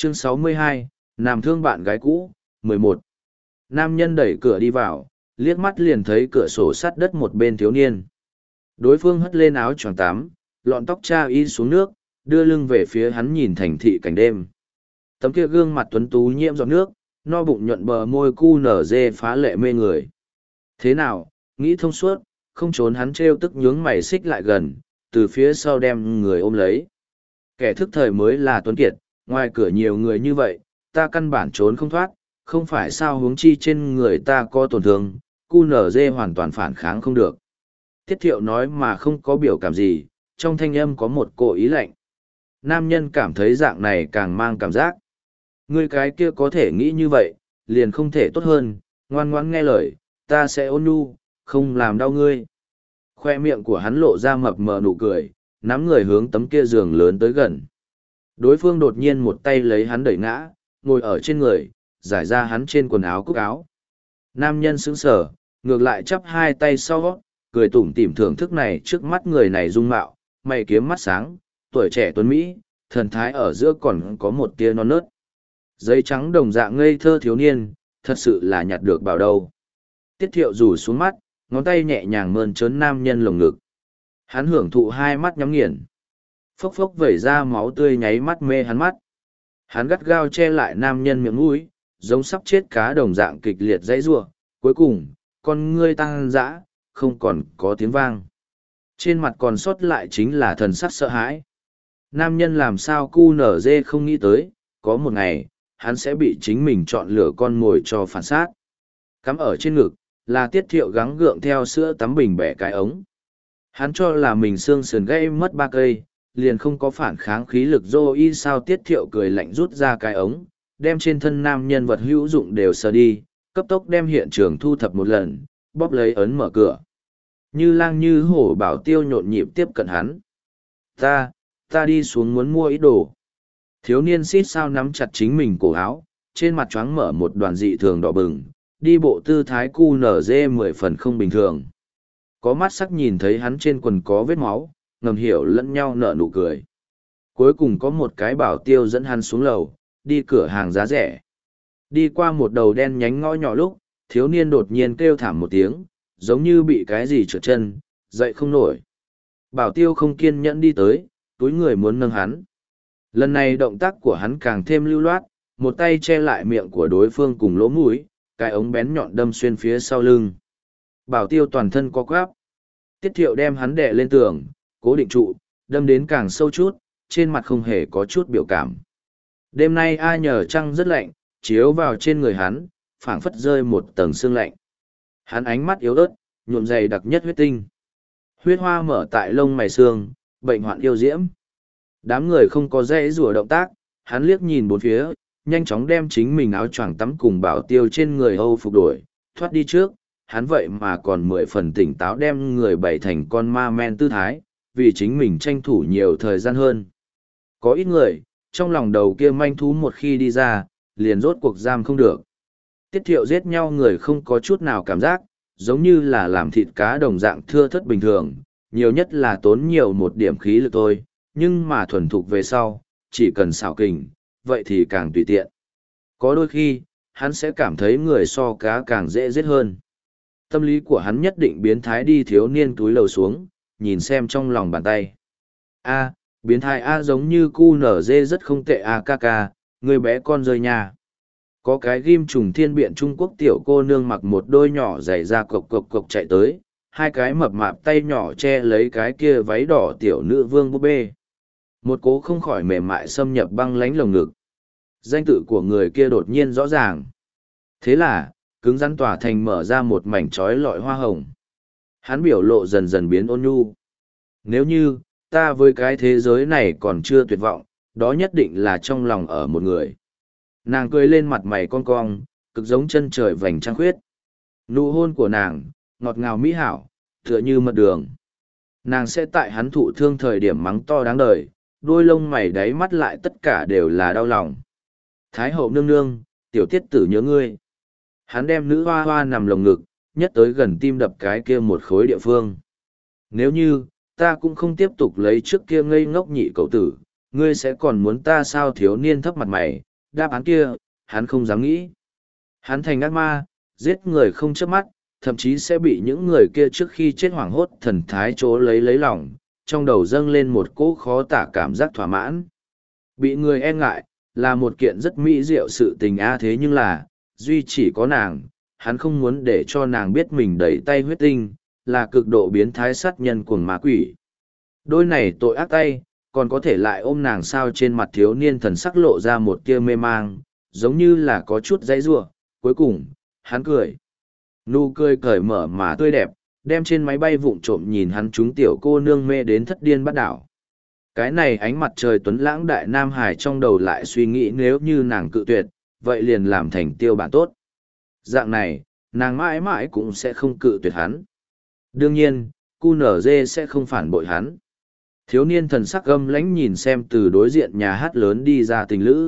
Chương 62, Nam thương bạn gái cũ, 11. Nam nhân đẩy cửa đi vào, liếc mắt liền thấy cửa sổ sát đất một bên thiếu niên. Đối phương hất lên áo choàng tắm, lọn tóc cha y xuống nước, đưa lưng về phía hắn nhìn thành thị cảnh đêm. Tấm kia gương mặt tuấn tú nhiễm giọt nước, no bụng nhuận bờ môi cu nở dê phá lệ mê người. Thế nào, nghĩ thông suốt, không trốn hắn trêu tức nhướng mày xích lại gần, từ phía sau đem người ôm lấy. Kẻ thức thời mới là tuấn kiệt, ngoài cửa nhiều người như vậy, ta căn bản trốn không thoát, không phải sao huống chi trên người ta có tổn thương, cu nở dê hoàn toàn phản kháng không được. Tiết Thiệu nói mà không có biểu cảm gì, trong thanh âm có một cỗ ý lạnh. Nam nhân cảm thấy dạng này càng mang cảm giác. Ngươi cái kia có thể nghĩ như vậy, liền không thể tốt hơn, ngoan ngoãn nghe lời, ta sẽ ôn nhu, không làm đau ngươi. Khoe miệng của hắn lộ ra mập mờ nụ cười, nắm người hướng tấm kia giường lớn tới gần. Đối phương đột nhiên một tay lấy hắn đẩy ngã, ngồi ở trên người, giải ra hắn trên quần áo cúc áo. Nam nhân sững sờ, ngược lại chắp hai tay sau, cười tủm tỉm thưởng thức này trước mắt người này dung mạo, mày kiếm mắt sáng, tuổi trẻ tuấn Mỹ, thần thái ở giữa còn có một tia non nớt. Giấy trắng đồng dạng ngây thơ thiếu niên, thật sự là nhặt được bảo đâu. Tiết Thiệu rủ xuống mắt, ngón tay nhẹ nhàng mơn trớn nam nhân lồng ngực. Hắn hưởng thụ hai mắt nhắm nghiền. Phốc phốc vẩy ra máu tươi nháy mắt mê hắn mắt. Hắn gắt gao che lại nam nhân miệng mũi, giống sắp chết cá đồng dạng kịch liệt dãy rủa. Cuối cùng, con ngươi tăng dã, không còn có tiếng vang. Trên mặt còn sót lại chính là thần sắc sợ hãi. Nam nhân làm sao cu nở dê không nghĩ tới, có một ngày, hắn sẽ bị chính mình chọn lựa con mồi cho phản sát. Cắm ở trên ngực, là Tiết Thiệu gắng gượng theo sữa tắm bình bẻ cái ống. Hắn cho là mình xương sườn gãy mất 3 cây, liền không có phản kháng khí lực dô y sao. Tiết Thiệu cười lạnh rút ra cái ống, đem trên thân nam nhân vật hữu dụng đều sờ đi, cấp tốc đem hiện trường thu thập một lần, bóp lấy ấn mở cửa. Như lang như hổ bảo tiêu nhộn nhịp tiếp cận hắn. Ta đi xuống muốn mua ít đồ. Thiếu niên xít sao nắm chặt chính mình cổ áo, trên mặt choáng mở một đoàn dị thường đỏ bừng, đi bộ tư thái cu nở dê 10 phần không bình thường. Có mắt sắc nhìn thấy hắn trên quần có vết máu, ngầm hiểu lẫn nhau nở nụ cười. Cuối cùng có một cái bảo tiêu dẫn hắn xuống lầu, đi cửa hàng giá rẻ. Đi qua một đầu đen nhánh ngõ nhỏ lúc, thiếu niên đột nhiên kêu thảm một tiếng, giống như bị cái gì trượt chân, dậy không nổi. Bảo tiêu không kiên nhẫn đi tới, túi người muốn nâng hắn. Lần này động tác của hắn càng thêm lưu loát, một tay che lại miệng của đối phương cùng lỗ mũi, cái ống bén nhọn đâm xuyên phía sau lưng. Bảo tiêu toàn thân co quắp. Tiết Thiệu đem hắn đè lên tường, cố định trụ, đâm đến càng sâu chút, trên mặt không hề có chút biểu cảm. Đêm nay ai nhờ trăng rất lạnh, chiếu vào trên người hắn, phảng phất rơi một tầng sương lạnh. Hắn ánh mắt yếu ớt, nhuộm dày đặc nhất huyết tinh. Huyết hoa mở tại lông mày xương, bệnh hoạn yêu diễm. Đám người không có dãy rùa động tác, hắn liếc nhìn bốn phía, nhanh chóng đem chính mình áo choàng tắm cùng bảo tiêu trên người Âu phục đổi, thoát đi trước, hắn vậy mà còn 10 phần tỉnh táo đem người bày thành con ma men tư thái, vì chính mình tranh thủ nhiều thời gian hơn. Có ít người, trong lòng đầu kia manh thú một khi đi ra, liền rốt cuộc giam không được. Tiết Thiệu giết nhau người không có chút nào cảm giác, giống như là làm thịt cá đồng dạng thưa thớt bình thường, nhiều nhất là tốn nhiều một điểm khí lực thôi, nhưng mà thuần thục về sau, chỉ cần xảo kình, vậy thì càng tùy tiện. Có đôi khi, hắn sẽ cảm thấy người so cá càng dễ giết hơn. Tâm lý của hắn nhất định biến thái đi thiếu niên túi lầu xuống, nhìn xem trong lòng bàn tay. Biến thái giống như cu nở dê rất không tệ ca ca, người bé con rơi nhà. Có cái ghim trùng thiên biện Trung Quốc tiểu cô nương mặc một đôi nhỏ giày da cộc cộc cộc chạy tới, hai cái mập mạp tay nhỏ che lấy cái kia váy đỏ tiểu nữ vương búp bê. Một cố không khỏi mềm mại xâm nhập băng lánh lồng ngực. Danh tự của người kia đột nhiên rõ ràng. Thế là, cứng rắn tỏa thành mở ra một mảnh trói lọi hoa hồng. Hắn biểu lộ dần dần biến ôn nhu. Nếu như, ta với cái thế giới này còn chưa tuyệt vọng, đó nhất định là trong lòng ở một người. Nàng cười lên mặt mày con cong, cực giống chân trời vành trăng khuyết. Nụ hôn của nàng, ngọt ngào mỹ hảo, tựa như mật đường. Nàng sẽ tại hắn thụ thương thời điểm mắng to đáng đời, đôi lông mày đáy mắt lại tất cả đều là đau lòng. Thái hậu nương nương, tiểu tiết tử nhớ ngươi. Hắn đem nữ hoa hoa nằm lồng ngực, nhất tới gần tim đập cái kia một khối địa phương. Nếu như, ta cũng không tiếp tục lấy trước kia ngây ngốc nhị cậu tử, ngươi sẽ còn muốn ta sao? Thiếu niên thấp mặt mày, đáp án kia, hắn không dám nghĩ. Hắn thành ác ma, giết người không chớp mắt, thậm chí sẽ bị những người kia trước khi chết hoảng hốt thần thái chỗ lấy lòng, trong đầu dâng lên một cỗ khó tả cảm giác thỏa mãn. Bị người e ngại, là một kiện rất mỹ diệu sự tình thế nhưng là, duy chỉ có nàng, hắn không muốn để cho nàng biết mình đẩy tay huyết tinh, là cực độ biến thái sát nhân cuồng ma quỷ. Đôi này tội ác tay, còn có thể lại ôm nàng sao trên mặt thiếu niên thần sắc lộ ra một tia mê mang, giống như là có chút dãy giụa, cuối cùng, hắn cười. Nụ cười cởi mở mà tươi đẹp, đem trên máy bay vụng trộm nhìn hắn chúng tiểu cô nương mê đến thất điên bắt đảo. Cái này ánh mặt trời tuấn lãng đại nam hải trong đầu lại suy nghĩ nếu như nàng cự tuyệt, vậy liền làm thành tiêu bản tốt. Dạng này, nàng mãi mãi cũng sẽ không cự tuyệt hắn. Đương nhiên, QNZ sẽ không phản bội hắn. Thiếu niên thần sắc gâm lãnh nhìn xem từ đối diện nhà hát lớn đi ra tình lữ.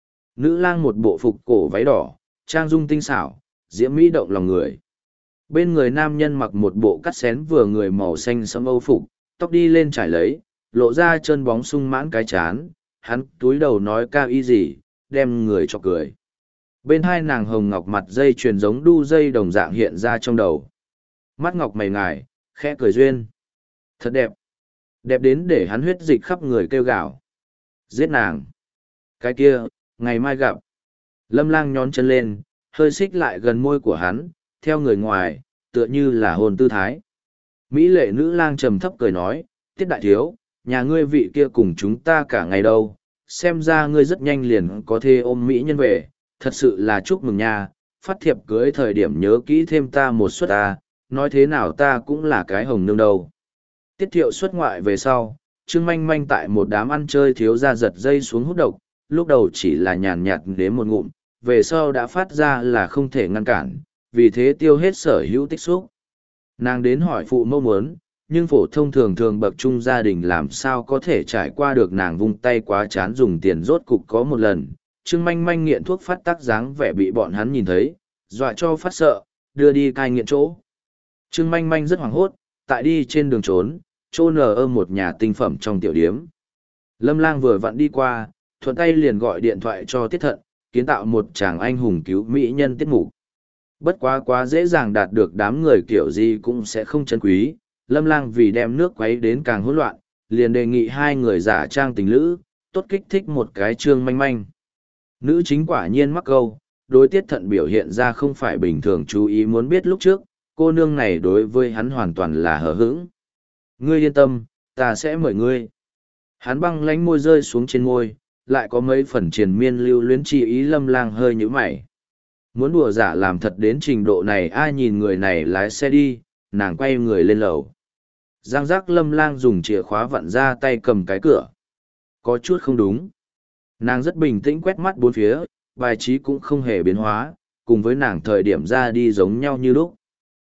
Nữ lang một bộ phục cổ váy đỏ, trang dung tinh xảo, diễm mỹ động lòng người. Bên người nam nhân mặc một bộ cắt xén vừa người màu xanh sẫm âu phục, tóc đi lên trải lấy, lộ ra chân bóng sung mãn cái chán, hắn túi đầu nói cao y gì, đem người cho cười. Bên hai nàng hồng ngọc mặt dây chuyền giống đu dây đồng dạng hiện ra trong đầu. Mắt ngọc mày ngài, khẽ cười duyên. Thật đẹp. Đẹp đến để hắn huyết dịch khắp người kêu gào. Giết nàng. Cái kia, ngày mai gặp. Lâm lang nhón chân lên, hơi xích lại gần môi của hắn, theo người ngoài, tựa như là hồn tư thái. Mỹ lệ nữ lang trầm thấp cười nói, Tiết đại thiếu, nhà ngươi vị kia cùng chúng ta cả ngày đâu, xem ra ngươi rất nhanh liền có thể ôm Mỹ nhân về, thật sự là chúc mừng nha, phát thiệp cưới thời điểm nhớ kỹ thêm ta một suất ta, nói thế nào ta cũng là cái hồng nương đâu. Tiết thiệu xuất ngoại về sau, Trương Manh Manh tại một đám ăn chơi thiếu ra giật dây xuống hút độc, lúc đầu chỉ là nhàn nhạt đến một ngụm, về sau đã phát ra là không thể ngăn cản, vì thế tiêu hết sở hữu tích xúc. Nàng đến hỏi phụ mẫu muốn, nhưng phổ thông thường thường bậc trung gia đình làm sao có thể trải qua được nàng vung tay quá chán dùng tiền rốt cục có một lần. Trương Manh Manh nghiện thuốc phát tác dáng vẻ bị bọn hắn nhìn thấy, dọa cho phát sợ, đưa đi cai nghiện chỗ. Trương Manh Manh rất hoảng hốt, tại đi trên đường trốn, chỗ nở một nhà tinh phẩm trong tiểu điếm. Lâm Lang vừa vặn đi qua, thuận tay liền gọi điện thoại cho Tiết Thận, kiến tạo một chàng anh hùng cứu mỹ nhân tiết mục. Bất quá dễ dàng đạt được đám người kiểu gì cũng sẽ không chân quý, Lâm Lang vì đem nước quấy đến càng hỗn loạn, liền đề nghị hai người giả trang tình lữ, tốt kích thích một cái Trương Manh Manh. Nữ chính quả nhiên mắc câu, đối Tiết Thận biểu hiện ra không phải bình thường chú ý muốn biết lúc trước, cô nương này đối với hắn hoàn toàn là hờ hững. Ngươi yên tâm, ta sẽ mời ngươi. Hắn băng lánh môi rơi xuống trên môi, lại có mấy phần triền miên lưu luyến chi ý. Lâm Lang hơi nhíu mày. Muốn đùa giả làm thật đến trình độ này ai nhìn người này lái xe đi, nàng quay người lên lầu. Giang giác Lâm Lang dùng chìa khóa vặn ra tay cầm cái cửa. Có chút không đúng. Nàng rất bình tĩnh quét mắt bốn phía, bài trí cũng không hề biến hóa, cùng với nàng thời điểm ra đi giống nhau như lúc.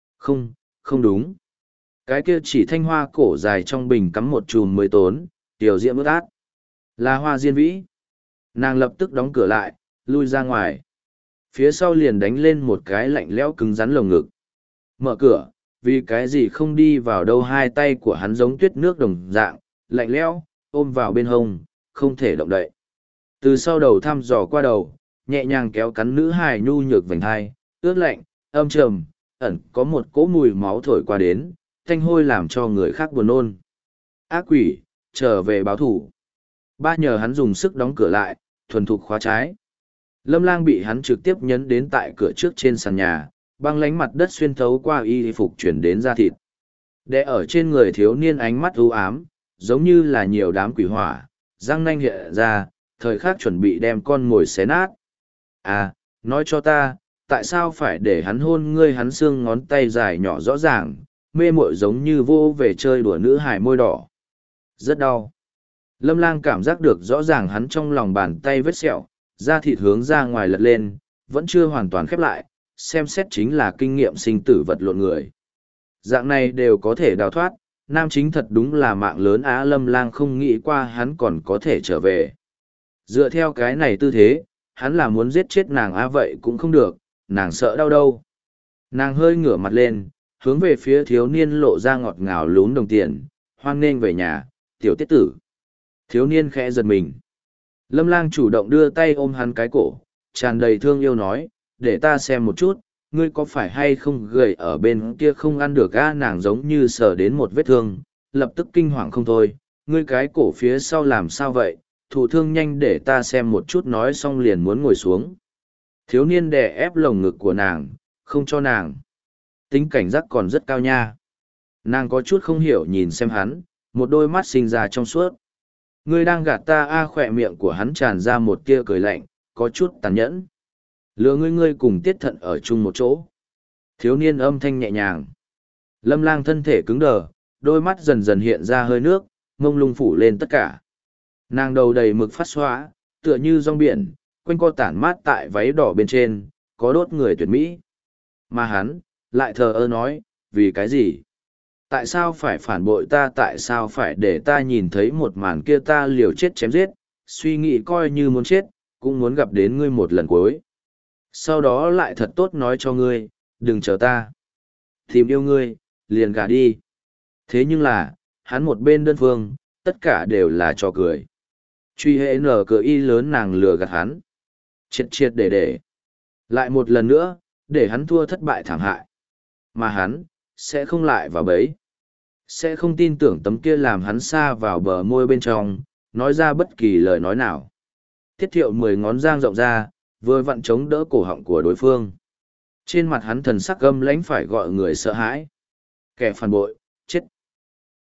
Không đúng. Cái kia chỉ thanh hoa cổ dài trong bình cắm một chùm mới tốn, tiểu diễm ướt át. Là Hoa Diên Vĩ. Nàng lập tức đóng cửa lại, lui ra ngoài. Phía sau liền đánh lên một cái lạnh lẽo cứng rắn lồng ngực. Mở cửa, vì cái gì không đi vào đâu, hai tay của hắn giống tuyết nước đồng dạng, lạnh lẽo, ôm vào bên hông, không thể động đậy. Từ sau đầu thăm dò qua đầu, nhẹ nhàng kéo cắn nữ hài nhu nhược vành hai, ướt lạnh, âm trầm, ẩn có một cỗ mùi máu thổi qua đến, tanh hôi làm cho người khác buồn nôn. Ác quỷ, trở về báo thủ. Ba nhờ hắn dùng sức đóng cửa lại, thuần thục khóa trái. Lâm Lang bị hắn trực tiếp nhấn đến tại cửa trước trên sàn nhà, băng lánh mặt đất xuyên thấu qua y phục chuyển đến da thịt. Để ở trên người thiếu niên ánh mắt u ám, giống như là nhiều đám quỷ hỏa, răng nanh hiện ra, thời khắc chuẩn bị đem con mồi xé nát. À, nói cho ta, tại sao phải để hắn hôn ngươi? Hắn xương ngón tay dài nhỏ rõ ràng, mê muội giống như vô về chơi đùa nữ hài môi đỏ. Rất đau. Lâm Lang cảm giác được rõ ràng hắn trong lòng bàn tay vết sẹo, da thịt hướng ra ngoài lật lên, vẫn chưa hoàn toàn khép lại, xem xét chính là kinh nghiệm sinh tử vật lộn người. Dạng này đều có thể đào thoát, nam chính thật đúng là mạng lớn á. Lâm Lang không nghĩ qua hắn còn có thể trở về. Dựa theo cái này tư thế, hắn là muốn giết chết nàng á, vậy cũng không được, nàng sợ đau đâu. Nàng hơi ngửa mặt lên, hướng về phía thiếu niên lộ ra ngọt ngào lún đồng tiền, hoan nghênh về nhà, tiểu tiết tử. Thiếu niên khẽ giật mình. Lâm Lang chủ động đưa tay ôm hắn cái cổ, tràn đầy thương yêu nói, để ta xem một chút, ngươi có phải hay không gầy ở bên kia không ăn được a? Nàng giống như sờ đến một vết thương, lập tức kinh hoàng không thôi, ngươi cái cổ phía sau làm sao vậy, thụ thương nhanh để ta xem một chút, nói xong liền muốn ngồi xuống. Thiếu niên đè ép lồng ngực của nàng, không cho nàng. Tính cảnh giác còn rất cao nha. Nàng có chút không hiểu nhìn xem hắn, một đôi mắt sinh ra trong suốt. Ngươi đang gạt ta a? Khỏe miệng của hắn tràn ra một tia cười lạnh, có chút tàn nhẫn. Lừa ngươi cùng Tiết Thận ở chung một chỗ. Thiếu niên âm thanh nhẹ nhàng. Lâm Lang thân thể cứng đờ, đôi mắt dần dần hiện ra hơi nước, mông lung phủ lên tất cả. Nàng đầu đầy mực phát xóa, tựa như rong biển, quanh co tản mát tại váy đỏ bên trên, có đốt người tuyệt mỹ. Mà hắn, lại thờ ơ nói, vì cái gì? Tại sao phải phản bội ta? Tại sao phải để ta nhìn thấy một màn kia? Ta liều chết chém giết, suy nghĩ coi như muốn chết, cũng muốn gặp đến ngươi một lần cuối. Sau đó lại thật tốt nói cho ngươi, đừng chờ ta. Tìm yêu ngươi, liền gả đi. Thế nhưng là, hắn một bên đơn phương, tất cả đều là trò cười. Truy hệ nở cờ y lớn nàng lừa gạt hắn. Triệt triệt để. Lại một lần nữa, để hắn thua thất bại thảm hại. Mà hắn, sẽ không lại vào bẫy. Sẽ không tin tưởng tấm kia làm hắn xa vào bờ môi bên trong, nói ra bất kỳ lời nói nào. Tiết Thiệu 10 ngón giang rộng ra, vừa vặn chống đỡ cổ họng của đối phương. Trên mặt hắn thần sắc gâm lãnh phải gọi người sợ hãi. Kẻ phản bội.